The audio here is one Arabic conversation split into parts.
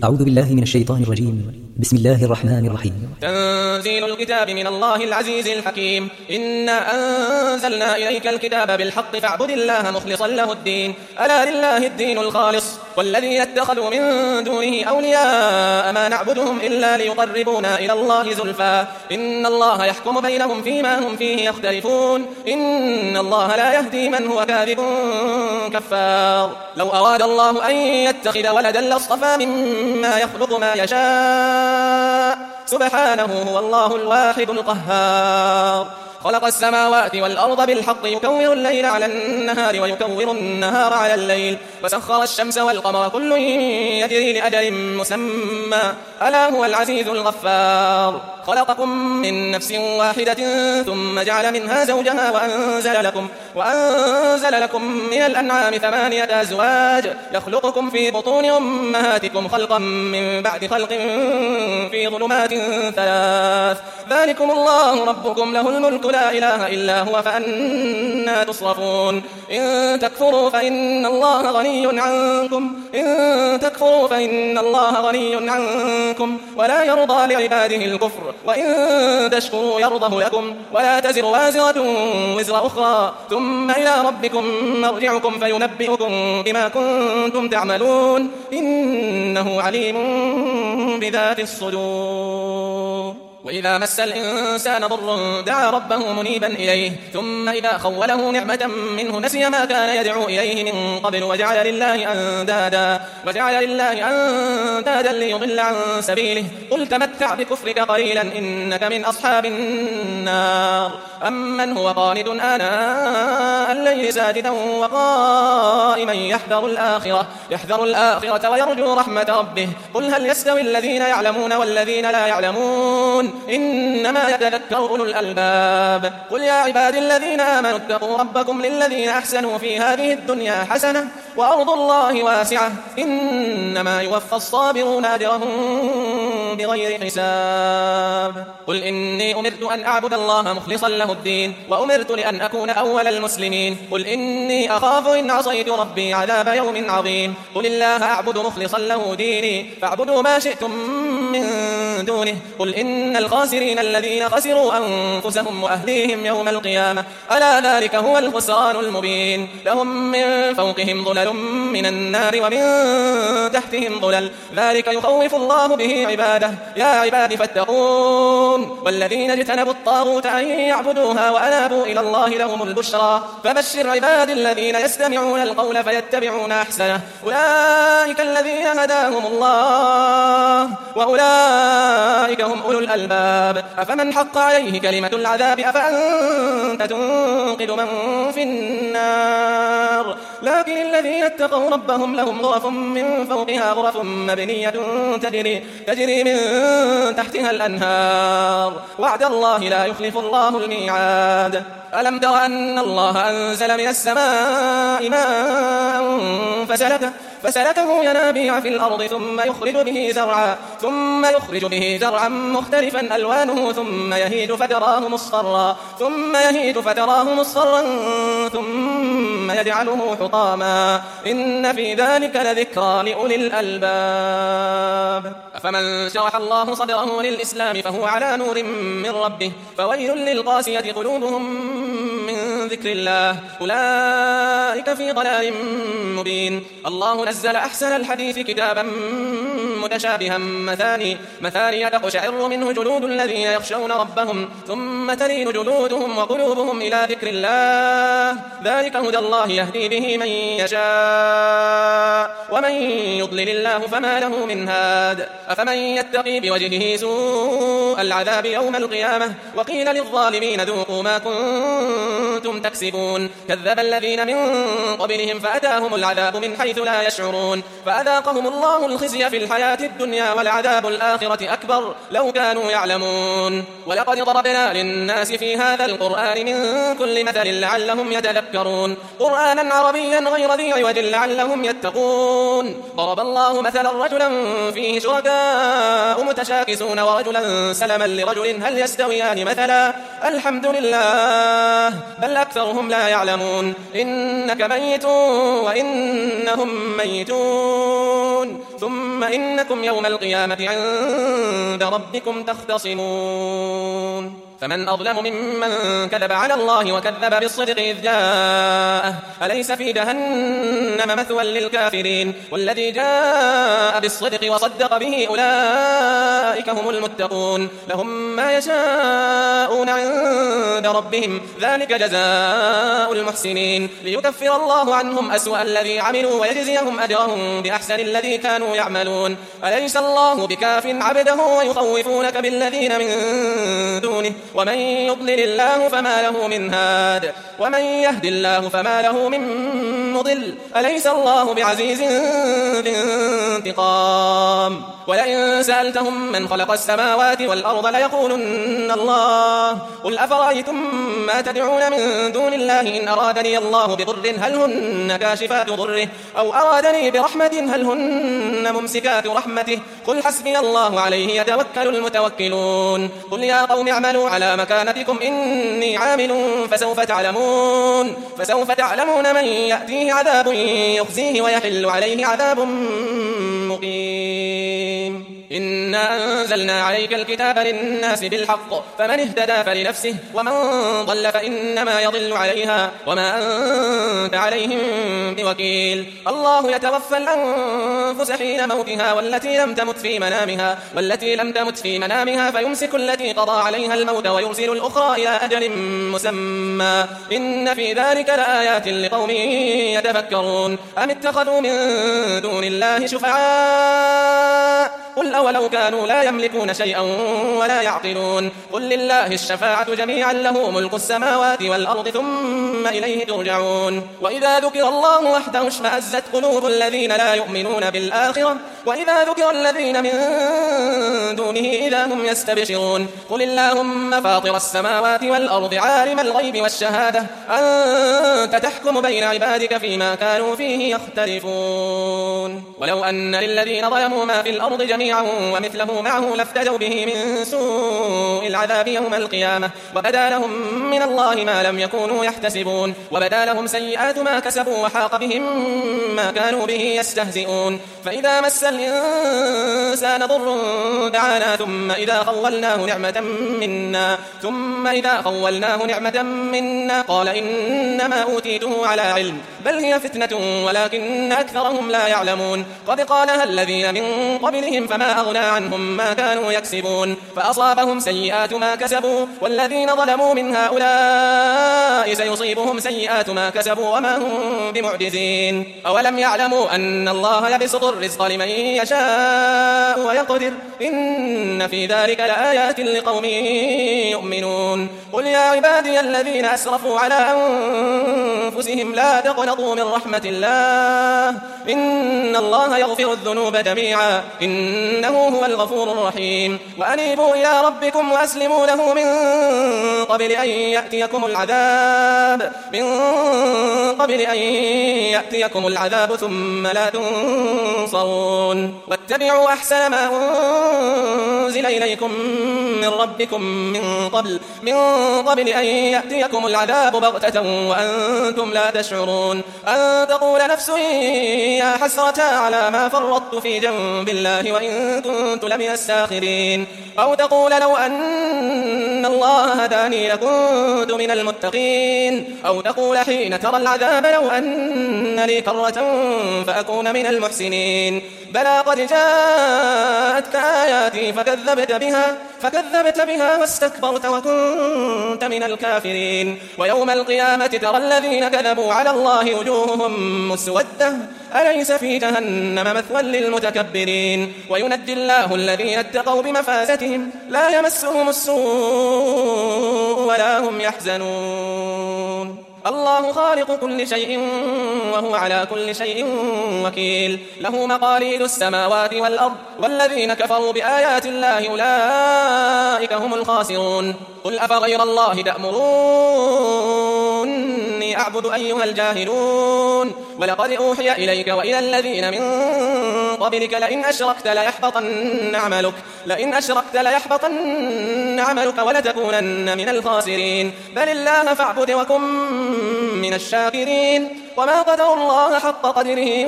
أعوذ بالله من الشيطان الرجيم. بسم الله الرحمن الرحيم. تنزيل الكتاب من الله العزيز الحكيم. إنا أنزلنا إليك الكتاب بالحق فاعبد الله مخلصا له الدين ألا لله الدين الخالص والذين اتخذوا من دونه أولياء ما نعبدهم إلا ليقربونا إلى الله زلفى إن الله يحكم بينهم فيما هم فيه يختلفون إن الله لا يهدي من هو كاذب كفار. لو أراد الله أن يتخذ ولدا لاصطفى مما يخلق ما يشاء سبحانه هو الله الواحد القهار. خلق السماوات والأرض بالحق يكور الليل على النهار ويكور النهار على الليل وسخر الشمس والقمر كل يجري لأجل مسمى ألا هو العزيز الغفار. خلقكم من نفس واحدة ثم جعل منها زوجها وأنزل لكم من الأنعام 8 أزواج يخلقكم في بطون أمهاتكم خلقا من بعد خلق في ظلمات 3 ذلكم الله ربكم له الملك لا إله إلا هو فأنا تصرفون. إن تكفروا فإن الله غني عنكم ولا يرضى لعباده الكفر وإن تشكروا يرضه لكم ولا تزر وازرة وزر أخرى ثم إلى ربكم مرجعكم فينبئكم بما كنتم تعملون إنه عليم بذات الصدور. وإذا مس الإنسان ضر دعا ربه منيبا إليه ثم إذا خوله نعمة منه نسي ما كان يدعو إليه من قبل وجعل لله أندادا ليضل عن سبيله قل تمتع بكفرك قليلا إنك من أصحاب النار. أمن هو قانت آناء الليل ساجدا وقائما يحذر الآخرة ويرجو رحمة ربه قل هل يستوي الذين يعلمون والذين لا يعلمون إنما يتذكر أولو الألباب. قل يا عبادي الذين آمنوا اتقوا ربكم للذين أحسنوا في هذه الدنيا حسنة وأرض الله واسعة إنما يوفى الصابرون أجرهم بغير حساب. قل إني أمرت أن أعبد الله مخلصا له الدين وأمرت لأن أكون أول المسلمين. قل إني أخاف إن عصيت ربي عذاب يوم عظيم. قل الله أعبد مخلصا له ديني فاعبدوا ما شئتم من دونه. قل إن الخاسرين الذين خسروا أنفسهم وأهليهم يوم القيامة ألا ذلك هو الخسران المبين. لهم من فوقهم ظلل من النار ومن تحتهم ظلل ذلك يخوف الله به عباده يا عباد فاتقون. والذين اجتنبوا الطاغوت أن يعبدوها وأنابوا إلى الله لهم البشرى فبشر عباد الذين يستمعون القول فيتبعون أحسنه أولئك الذين هداهم الله وأولئك هم أولو الألباب. أفمن حق عليه كلمة العذاب أفأنت تنقذ من في النار. لكن الذين اتقوا ربهم لهم غرف من فوقها غرف مبنية تجري من تحتها الأنهار وعد الله لا يخلف الله الميعاد. ألم تر أن الله أنزل من السماء ماء فسلكه ينابيع في الأرض ثم يخرج به زرعا مختلفا ألوانه ثم يهيج فتراه مصفرا ثم يجعله حطاما إن في ذلك لذكرى لأولي الألباب. أفمن شرح الله صدره للإسلام فهو على نور من ربه فويل للقاسية قلوبهم من ذكر الله أولئك في ضلال مبين. الله نزل أحسن الحديث كتابا متشابها مثاني تقشعر منه جلود الذين يخشون ربهم ثم تلين جلودهم وقلوبهم إلى ذكر الله ذلك هدى الله يهدي به من يشاء ومن يضلل الله فما له من هاد. أفمن يتقي بوجهه سوء العذاب يوم القيامة وقيل للظالمين ذوقوا ما كنتم تكسبون. كذب الذين من قبلهم فأتاهم العذاب من حيث لا يشعرون فأذاقهم الله الخزي في الحياة الدنيا والعذاب الآخرة أكبر لو كانوا يعلمون. ولقد ضربنا للناس في هذا القرآن من كل مثل لعلهم يتذكرون قرآنا عربيا غير ذي عوج لعلهم يتقون. ضرب الله مثلا رجلا فيه شركاء متشاكسون ورجلا سلما لرجل هل يستويان مثلا الحمد لله بل أكثرهم لا يعلمون. إنك ميت وإنهم ميتون ثم إنكم يوم القيامة عند ربكم تختصمون فمن أظلم ممن كذب على الله وكذب بالصدق إذ جاءه أليس في جهنم مثوى للكافرين والذي جاء بالصدق وصدق به أولئك هم المتقون لهم ما يشاءون عند ربهم ذلك جزاء المحسنين ليكفر الله عنهم أسوأ الذي عملوا ويجزيهم أجرهم بأحسن الذي كانوا يعملون أليس الله بكاف عبده ويخوفونك بالذين من دونه ومن يضلل الله فما له من هاد ومن يهد الله فما له من مضل أليس الله بعزيز ذي انتقام ولئن سألتهم من خلق السماوات والأرض ليقولن الله قل أفرأيتم ما تدعون من دون الله إن أرادني الله بضر هل هن كاشفات ضره أو أرادني برحمة هل هن ممسكات رحمته قل حسبي الله عليه يتوكل المتوكلون قل يا قوم اعملوا على مكانتكم إني عامل فسوف تعلمون من يأتيه عذاب يخزيه ويحل عليه عذاب مقيم إنا أنزلنا عليك الكتاب للناس بالحق فمن اهتدى فلنفسه ومن ضل فإنما يضل عليها وما أنت عليهم بوكيل الله يتوفى الأنفس حين موتها والتي لم تمت في منامها فيمسك التي قضى عليها الموت ويرسل الأخرى إلى أجل مسمى إن في ذلك لآيات لقوم يتفكرون أم اتخذوا من دون الله شفعاء قل أولو كانوا لا يملكون شيئا ولا يعقلون قل لله الشفاعة جميعا له ملك السماوات والأرض ثم إليه ترجعون وإذا ذكر الله وحده اشمأزت قلوب الذين لا يؤمنون بالآخرة وإذا ذكر الذين من دونه إذا هم يستبشرون قل اللهم فاطر السماوات والأرض عالم الغيب والشهادة أنت تحكم بين عبادك فيما كانوا فيه يختلفون ولو أن للذين ظلموا ما في الأرض جميعا ومثله معه لافتدوا به من سوء العذاب يوم القيامة وبدا لهم من الله ما لم يكونوا يحتسبون وبدا لهم سيئات ما كسبوا وحاق بهم ما كانوا به يستهزئون فإذا مس الإنسان ضر دعانا ثم إذا خولناه نعمة منا قال إنما أوتيته على علم بل هي فتنة ولكن أكثرهم لا يعلمون قد قالها الذين من قبلهم فما أغنى عنهم ما كانوا يكسبون فأصابهم سيئات ما كسبوا والذين ظلموا من هؤلاء سيصيبهم سيئات ما كسبوا وما هم بمعجزين أولم يعلموا أن الله يبسط الرزق لمن يشاء ويقدر إن في ذلك لآيات لقوم يؤمنون قل يا عبادي الذين أسرفوا على أنفسهم لا تقنطوا من رحمة الله إن الله يغفر الذنوب جميعا إنه هو الغفور الرحيم وأنيبوا إلى ربكم وأسلموا له من قبل أن يأتيكم العذاب ثم لا تنصرون واتبعوا أحسن ما أنزل إليكم من ربكم من قبل أن يأتيكم العذاب بغتة وأنتم لا تشعرون أن تقول نفس يا حسرة على ما فرطت في جنب الله وإن كنت لمن الساخرين أو تقول لو أن الله هداني لكنت من المتقين أو تقول حين ترى العذاب لو أن لي كرة فأكون من المحسنين بلى قد جاءتك آياتي فكذبت بها واستكبرت وكنت من الكافرين ويوم القيامة ترى الذين كذبوا على الله وجوههم مسودة أليس في جهنم مثوى للمتكبرين وينجي الله الذين اتقوا بمفازتهم لا يمسهم السوء ولا هم يحزنون الله خالق كل شيء وهو على كل شيء وكيل له مقاليد السماوات والأرض والذين كفروا بآيات الله أولئك هم الخاسرون قل أفغير الله تأمروني دوني أعبد أيها الجاهلون ولقد أوحي إليك وإلى الذين من قبلك لئن أشركت ليحبطن عملك ولتكونن من الخاسرين بل الله فاعبد وكن من الشاكرين وما قدروا الله حق قدره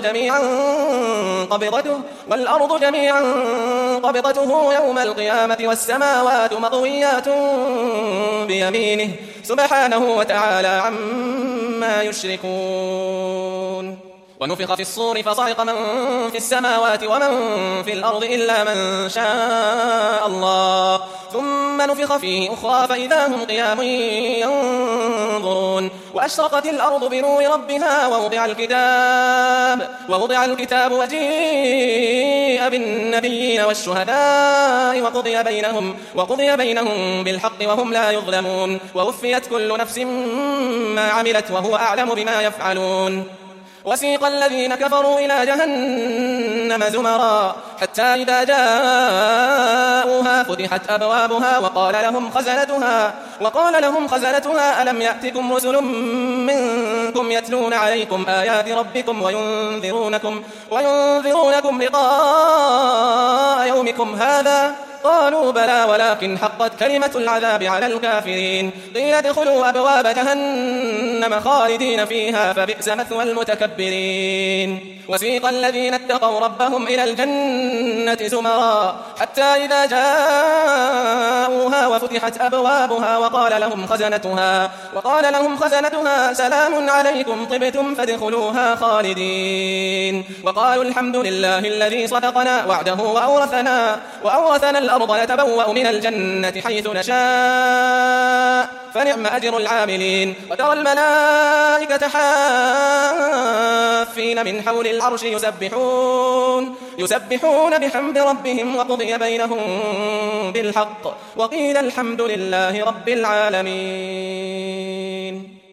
والأرض جميعا قبضته يوم القيامة والسماوات مطويات بيمينه سبحانه وتعالى عما يشركون ونفخ في الصور فصعق من في السماوات ومن في الأرض إلا من شاء الله ثم نفخ فيه أخرى فإذا هم قيام ينظرون وأشرقت الأرض بنور ربها ووضع الكتاب وجيء بالنبيين والشهداء وقضي بينهم بالحق وهم لا يظلمون ووفيت كل نفس ما عملت وهو أعلم بما يفعلون وسيق الذين كفروا إلى جهنم زمرا حتى إذا جاءوها فتحت أبوابها وقال لهم خزنتها ألم يأتكم رسل منكم يتلون عليكم آيات ربكم وينذرونكم لقاء يومكم هذا قالوا بلى ولكن حقت كلمة العذاب على الكافرين قيل ادخلوا أبواب جهنم خالدين فيها فبئس مثوى المتكبرين وسيق الذين اتقوا ربهم إلى الجنة زمرا حتى إذا جاءوها وفتحت أبوابها وقال لهم خزنتها سلام عليكم طبتم فادخلوها خالدين وقالوا الحمد لله الذي صدقنا وعده وأورثنا الأرض نتبوأ من الجنة حيث نشاء فنعم أجر العاملين وترى الملائكة حافين من حول العرش يسبحون بحمد ربهم وقضي بينهم بالحق وقيل الحمد لله رب العالمين.